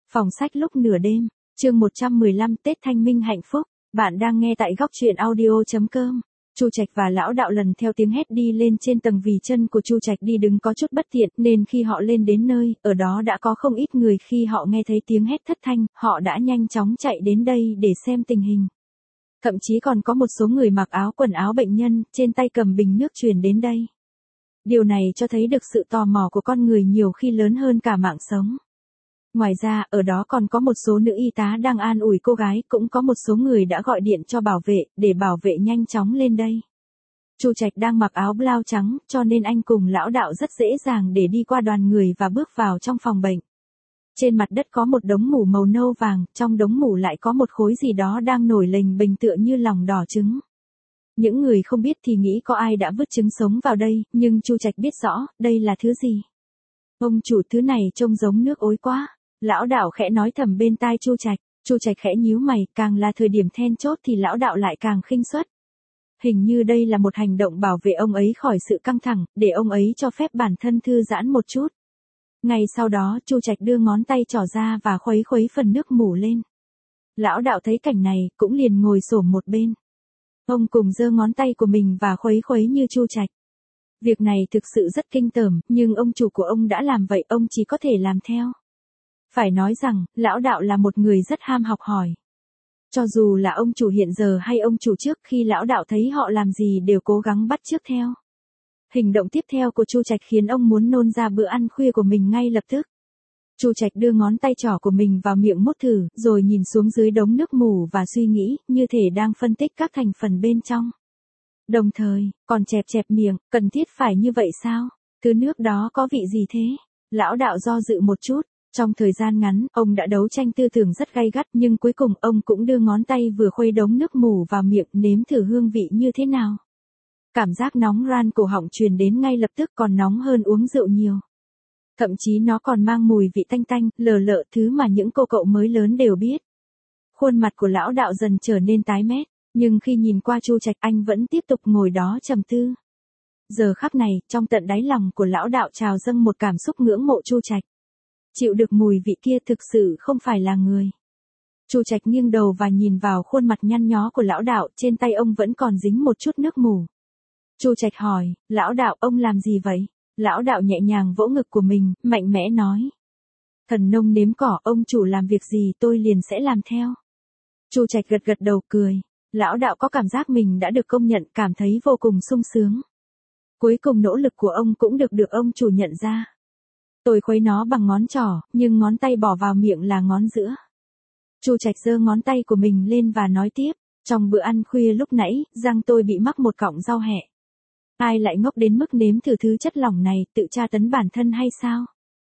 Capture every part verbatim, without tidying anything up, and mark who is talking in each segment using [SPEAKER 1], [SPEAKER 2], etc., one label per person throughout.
[SPEAKER 1] Phòng sách lúc nửa đêm, chương một trăm mười lăm Tết Thanh Minh hạnh phúc. Bạn đang nghe tại góc truyện audio chấm com. Chu Trạch và lão đạo lần theo tiếng hét đi lên trên tầng, vì chân của Chu Trạch đi đứng có chút bất tiện nên khi họ lên đến nơi, ở đó đã có không ít người. Khi họ nghe thấy tiếng hét thất thanh, họ đã nhanh chóng chạy đến đây để xem tình hình. Thậm chí còn có một số người mặc áo quần áo bệnh nhân, trên tay cầm bình nước truyền đến đây. Điều này cho thấy được sự tò mò của con người nhiều khi lớn hơn cả mạng sống. Ngoài ra, ở đó còn có một số nữ y tá đang an ủi cô gái, cũng có một số người đã gọi điện cho bảo vệ, để bảo vệ nhanh chóng lên đây. Chu Trạch đang mặc áo blau trắng, cho nên anh cùng lão đạo rất dễ dàng để đi qua đoàn người và bước vào trong phòng bệnh. Trên mặt đất có một đống mủ màu nâu vàng, trong đống mủ lại có một khối gì đó đang nổi lềnh bềnh tựa như lòng đỏ trứng. Những người không biết thì nghĩ có ai đã vứt trứng sống vào đây, nhưng Chu Trạch biết rõ, đây là thứ gì. Ông chủ, thứ này trông giống nước ối quá. Lão đạo khẽ nói thầm bên tai Chu Trạch. Chu Trạch khẽ nhíu mày, càng là thời điểm then chốt thì lão đạo lại càng khinh suất. Hình như đây là một hành động bảo vệ ông ấy khỏi sự căng thẳng, để ông ấy cho phép bản thân thư giãn một chút. Ngay sau đó, Chu Trạch đưa ngón tay trỏ ra và khuấy khuấy phần nước mủ lên. Lão đạo thấy cảnh này, cũng liền ngồi xổm một bên. Ông cùng giơ ngón tay của mình và khuấy khuấy như Chu Trạch. Việc này thực sự rất kinh tởm, nhưng ông chủ của ông đã làm vậy, ông chỉ có thể làm theo. Phải nói rằng, lão đạo là một người rất ham học hỏi. Cho dù là ông chủ hiện giờ hay ông chủ trước, khi lão đạo thấy họ làm gì đều cố gắng bắt chước theo. Hành động tiếp theo của Chu Trạch khiến ông muốn nôn ra bữa ăn khuya của mình ngay lập tức. Chu Trạch đưa ngón tay trỏ của mình vào miệng mút thử, rồi nhìn xuống dưới đống nước mủ và suy nghĩ, như thể đang phân tích các thành phần bên trong. Đồng thời, còn chẹp chẹp miệng, cần thiết phải như vậy sao? Thứ nước đó có vị gì thế? Lão đạo do dự một chút. Trong thời gian ngắn, ông đã đấu tranh tư tưởng rất gay gắt, nhưng cuối cùng ông cũng đưa ngón tay vừa khuấy đống nước mủ vào miệng, nếm thử hương vị như thế nào. Cảm giác nóng ran cổ họng truyền đến ngay lập tức, còn nóng hơn uống rượu nhiều. Thậm chí nó còn mang mùi vị tanh tanh, lờ lợ, thứ mà những cô cậu mới lớn đều biết. Khuôn mặt của lão đạo dần trở nên tái mét, nhưng khi nhìn qua Chu Trạch, anh vẫn tiếp tục ngồi đó trầm tư. Giờ khắc này, trong tận đáy lòng của lão đạo trào dâng một cảm xúc ngưỡng mộ Chu Trạch. Chịu được mùi vị kia thực sự không phải là người. Chu Trạch nghiêng đầu và nhìn vào khuôn mặt nhăn nhó của lão đạo, trên tay ông vẫn còn dính một chút nước mủ. Chu Trạch hỏi, lão đạo, ông làm gì vậy? Lão đạo nhẹ nhàng vỗ ngực của mình, mạnh mẽ nói. Thần nông nếm cỏ, ông chủ làm việc gì tôi liền sẽ làm theo. Chu Trạch gật gật đầu cười. Lão đạo có cảm giác mình đã được công nhận, cảm thấy vô cùng sung sướng. Cuối cùng nỗ lực của ông cũng được được ông chủ nhận ra. Tôi khuấy nó bằng ngón trỏ, nhưng ngón tay bỏ vào miệng là ngón giữa. Chu Trạch giơ ngón tay của mình lên và nói tiếp, trong bữa ăn khuya lúc nãy, răng tôi bị mắc một cọng rau hẹ. Ai lại ngốc đến mức nếm thử thứ chất lỏng này, tự tra tấn bản thân hay sao?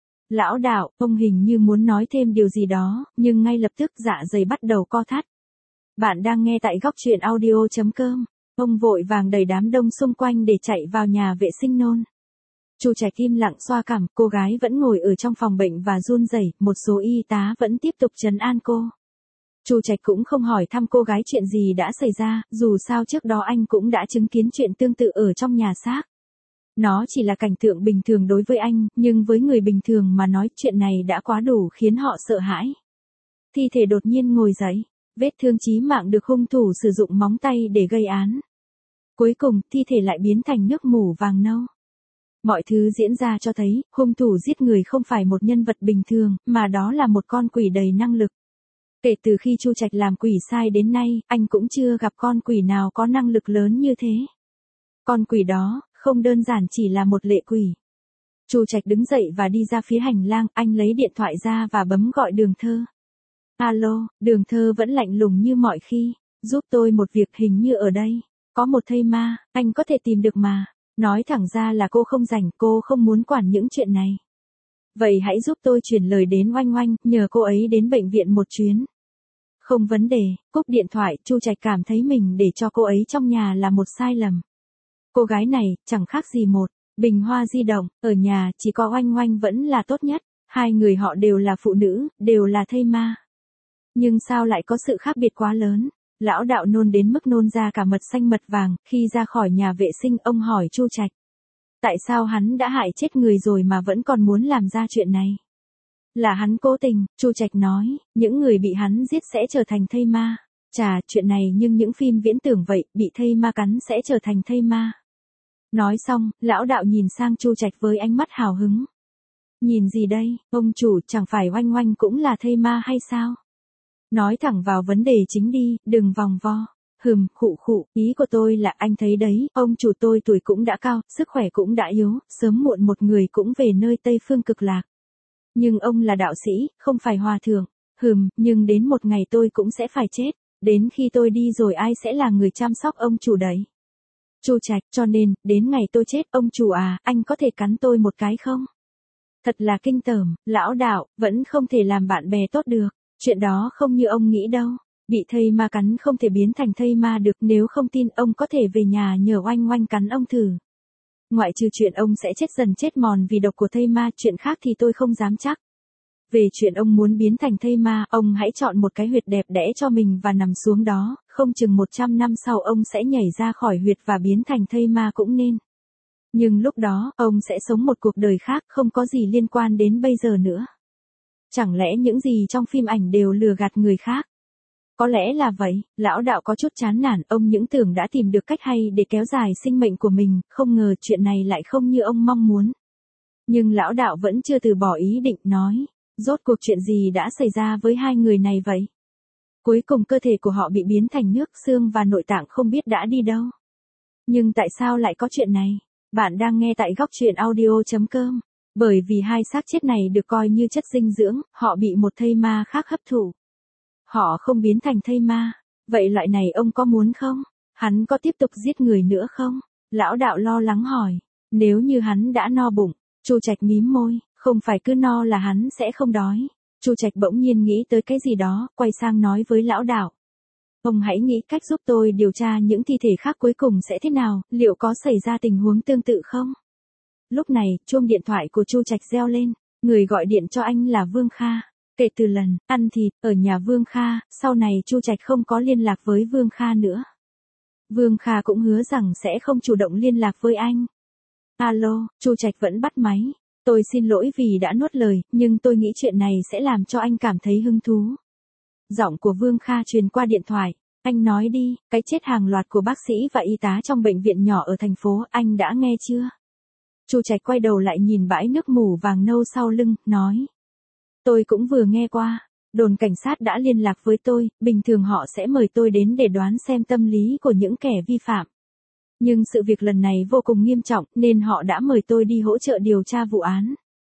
[SPEAKER 1] Lão đạo, ông hình như muốn nói thêm điều gì đó, nhưng ngay lập tức dạ dày bắt đầu co thắt. Bạn đang nghe tại góc truyện audio chấm com. Ông vội vàng đẩy đám đông xung quanh để chạy vào nhà vệ sinh nôn. Chu Trạch im lặng xoa cằm, cô gái vẫn ngồi ở trong phòng bệnh và run rẩy, một số y tá vẫn tiếp tục trấn an cô. Chu Trạch cũng không hỏi thăm cô gái chuyện gì đã xảy ra, dù sao trước đó anh cũng đã chứng kiến chuyện tương tự ở trong nhà xác. Nó chỉ là cảnh tượng bình thường đối với anh, nhưng với người bình thường mà nói chuyện này đã quá đủ khiến họ sợ hãi. Thi thể đột nhiên ngồi dậy, vết thương chí mạng được hung thủ sử dụng móng tay để gây án. Cuối cùng, thi thể lại biến thành nước mủ vàng nâu. Mọi thứ diễn ra cho thấy, hung thủ giết người không phải một nhân vật bình thường, mà đó là một con quỷ đầy năng lực. Kể từ khi Chu Trạch làm quỷ sai đến nay, anh cũng chưa gặp con quỷ nào có năng lực lớn như thế. Con quỷ đó, không đơn giản chỉ là một lệ quỷ. Chu Trạch đứng dậy và đi ra phía hành lang, anh lấy điện thoại ra và bấm gọi Đường Thơ. Alo, Đường Thơ vẫn lạnh lùng như mọi khi, giúp tôi một việc, hình như ở đây có một thây ma, anh có thể tìm được mà. Nói thẳng ra là cô không rảnh, cô không muốn quản những chuyện này. Vậy hãy giúp tôi chuyển lời đến Oanh Oanh, nhờ cô ấy đến bệnh viện một chuyến. Không vấn đề, cúp điện thoại, Chu Trạch cảm thấy mình để cho cô ấy trong nhà là một sai lầm. Cô gái này, chẳng khác gì một bình hoa di động, ở nhà chỉ có Oanh Oanh vẫn là tốt nhất, hai người họ đều là phụ nữ, đều là thây ma. Nhưng sao lại có sự khác biệt quá lớn? Lão đạo nôn đến mức nôn ra cả mật xanh mật vàng, khi ra khỏi nhà vệ sinh ông hỏi Chu Trạch. Tại sao hắn đã hại chết người rồi mà vẫn còn muốn làm ra chuyện này? Là hắn cố tình, Chu Trạch nói, những người bị hắn giết sẽ trở thành thây ma. Chà, chuyện này nhưng những phim viễn tưởng vậy, bị thây ma cắn sẽ trở thành thây ma. Nói xong, lão đạo nhìn sang Chu Trạch với ánh mắt hào hứng. Nhìn gì đây, ông chủ, chẳng phải Oanh Oanh cũng là thây ma hay sao? Nói thẳng vào vấn đề chính đi, đừng vòng vo. Hừm, khụ khụ, ý của tôi là anh thấy đấy, ông chủ tôi tuổi cũng đã cao, sức khỏe cũng đã yếu, sớm muộn một người cũng về nơi Tây Phương Cực Lạc. Nhưng ông là đạo sĩ, không phải hòa thượng. Hừm, nhưng đến một ngày tôi cũng sẽ phải chết. Đến khi tôi đi rồi ai sẽ là người chăm sóc ông chủ đấy? Chu Trạch, cho nên, đến ngày tôi chết, ông chủ à, anh có thể cắn tôi một cái không? Thật là kinh tởm, lão đạo, vẫn không thể làm bạn bè tốt được. Chuyện đó không như ông nghĩ đâu. Bị thây ma cắn không thể biến thành thây ma được, nếu không tin ông có thể về nhà nhờ Oanh Oanh cắn ông thử. Ngoại trừ chuyện ông sẽ chết dần chết mòn vì độc của thây ma, chuyện khác thì tôi không dám chắc. Về chuyện ông muốn biến thành thây ma, ông hãy chọn một cái huyệt đẹp đẽ cho mình và nằm xuống đó, không chừng một trăm năm sau ông sẽ nhảy ra khỏi huyệt và biến thành thây ma cũng nên. Nhưng lúc đó, ông sẽ sống một cuộc đời khác, không có gì liên quan đến bây giờ nữa. Chẳng lẽ những gì trong phim ảnh đều lừa gạt người khác? Có lẽ là vậy, lão đạo có chút chán nản, ông những tưởng đã tìm được cách hay để kéo dài sinh mệnh của mình, không ngờ chuyện này lại không như ông mong muốn. Nhưng lão đạo vẫn chưa từ bỏ ý định, nói, rốt cuộc chuyện gì đã xảy ra với hai người này vậy? Cuối cùng cơ thể của họ bị biến thành nước, xương và nội tạng không biết đã đi đâu. Nhưng tại sao lại có chuyện này? Bạn đang nghe tại góc truyện audio chấm com. Bởi vì hai xác chết này được coi như chất dinh dưỡng, họ bị một thây ma khác hấp thụ. Họ không biến thành thây ma. Vậy loại này ông có muốn không? Hắn có tiếp tục giết người nữa không? Lão đạo lo lắng hỏi. Nếu như hắn đã no bụng, Chu Trạch mím môi, không phải cứ no là hắn sẽ không đói. Chu Trạch bỗng nhiên nghĩ tới cái gì đó, quay sang nói với lão đạo. Ông hãy nghĩ cách giúp tôi điều tra những thi thể khác cuối cùng sẽ thế nào, liệu có xảy ra tình huống tương tự không? Lúc này, chuông điện thoại của Chu Trạch reo lên, người gọi điện cho anh là Vương Kha. Kể từ lần ăn thịt ở nhà Vương Kha, sau này Chu Trạch không có liên lạc với Vương Kha nữa. Vương Kha cũng hứa rằng sẽ không chủ động liên lạc với anh. Alo, Chu Trạch vẫn bắt máy. Tôi xin lỗi vì đã nuốt lời, nhưng tôi nghĩ chuyện này sẽ làm cho anh cảm thấy hứng thú. Giọng của Vương Kha truyền qua điện thoại. Anh nói đi, cái chết hàng loạt của bác sĩ và y tá trong bệnh viện nhỏ ở thành phố, anh đã nghe chưa? Chu Trạch quay đầu lại nhìn bãi nước mù vàng nâu sau lưng, nói. Tôi cũng vừa nghe qua, đồn cảnh sát đã liên lạc với tôi, bình thường họ sẽ mời tôi đến để đoán xem tâm lý của những kẻ vi phạm. Nhưng sự việc lần này vô cùng nghiêm trọng nên họ đã mời tôi đi hỗ trợ điều tra vụ án.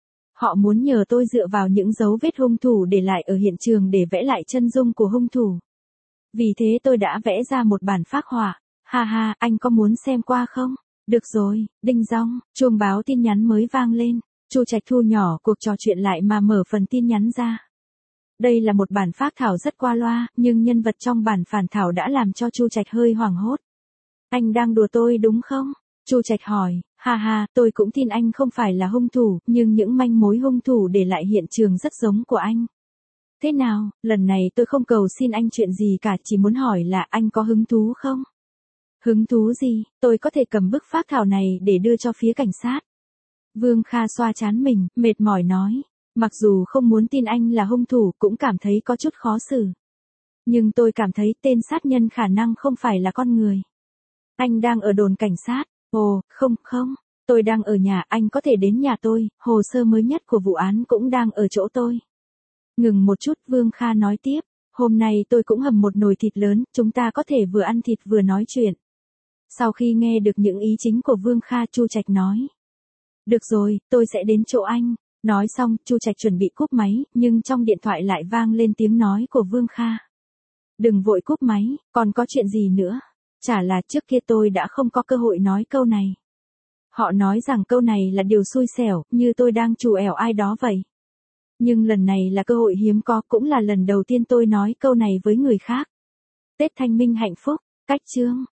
[SPEAKER 1] Họ muốn nhờ tôi dựa vào những dấu vết hung thủ để lại ở hiện trường để vẽ lại chân dung của hung thủ. Vì thế tôi đã vẽ ra một bản phác họa. Ha ha, anh có muốn xem qua không? Được rồi, đinh dong, chuông báo tin nhắn mới vang lên. Chu Trạch thu nhỏ cuộc trò chuyện lại mà mở phần tin nhắn ra. Đây là một bản phác thảo rất qua loa, nhưng nhân vật trong bản phản thảo đã làm cho Chu Trạch hơi hoảng hốt. Anh đang đùa tôi đúng không? Chu Trạch hỏi. Ha ha, tôi cũng tin anh không phải là hung thủ, nhưng những manh mối hung thủ để lại hiện trường rất giống của anh. Thế nào, lần này tôi không cầu xin anh chuyện gì cả, chỉ muốn hỏi là anh có hứng thú không? Hứng thú gì, tôi có thể cầm bức phác thảo này để đưa cho phía cảnh sát. Vương Kha xoa trán mình, mệt mỏi nói. Mặc dù không muốn tin anh là hung thủ, cũng cảm thấy có chút khó xử. Nhưng tôi cảm thấy tên sát nhân khả năng không phải là con người. Anh đang ở đồn cảnh sát. Ồ, không, không. Tôi đang ở nhà, anh có thể đến nhà tôi, hồ sơ mới nhất của vụ án cũng đang ở chỗ tôi. Ngừng một chút, Vương Kha nói tiếp. Hôm nay tôi cũng hầm một nồi thịt lớn, chúng ta có thể vừa ăn thịt vừa nói chuyện. Sau khi nghe được những ý chính của Vương Kha, Chu Trạch nói. Được rồi, tôi sẽ đến chỗ anh. Nói xong, Chu Trạch chuẩn bị cúp máy, nhưng trong điện thoại lại vang lên tiếng nói của Vương Kha. Đừng vội cúp máy, còn có chuyện gì nữa? Chả là trước kia tôi đã không có cơ hội nói câu này. Họ nói rằng câu này là điều xui xẻo, như tôi đang trù ẻo ai đó vậy. Nhưng lần này là cơ hội hiếm có, cũng là lần đầu tiên tôi nói câu này với người khác. Tết Thanh Minh hạnh phúc, cách chương.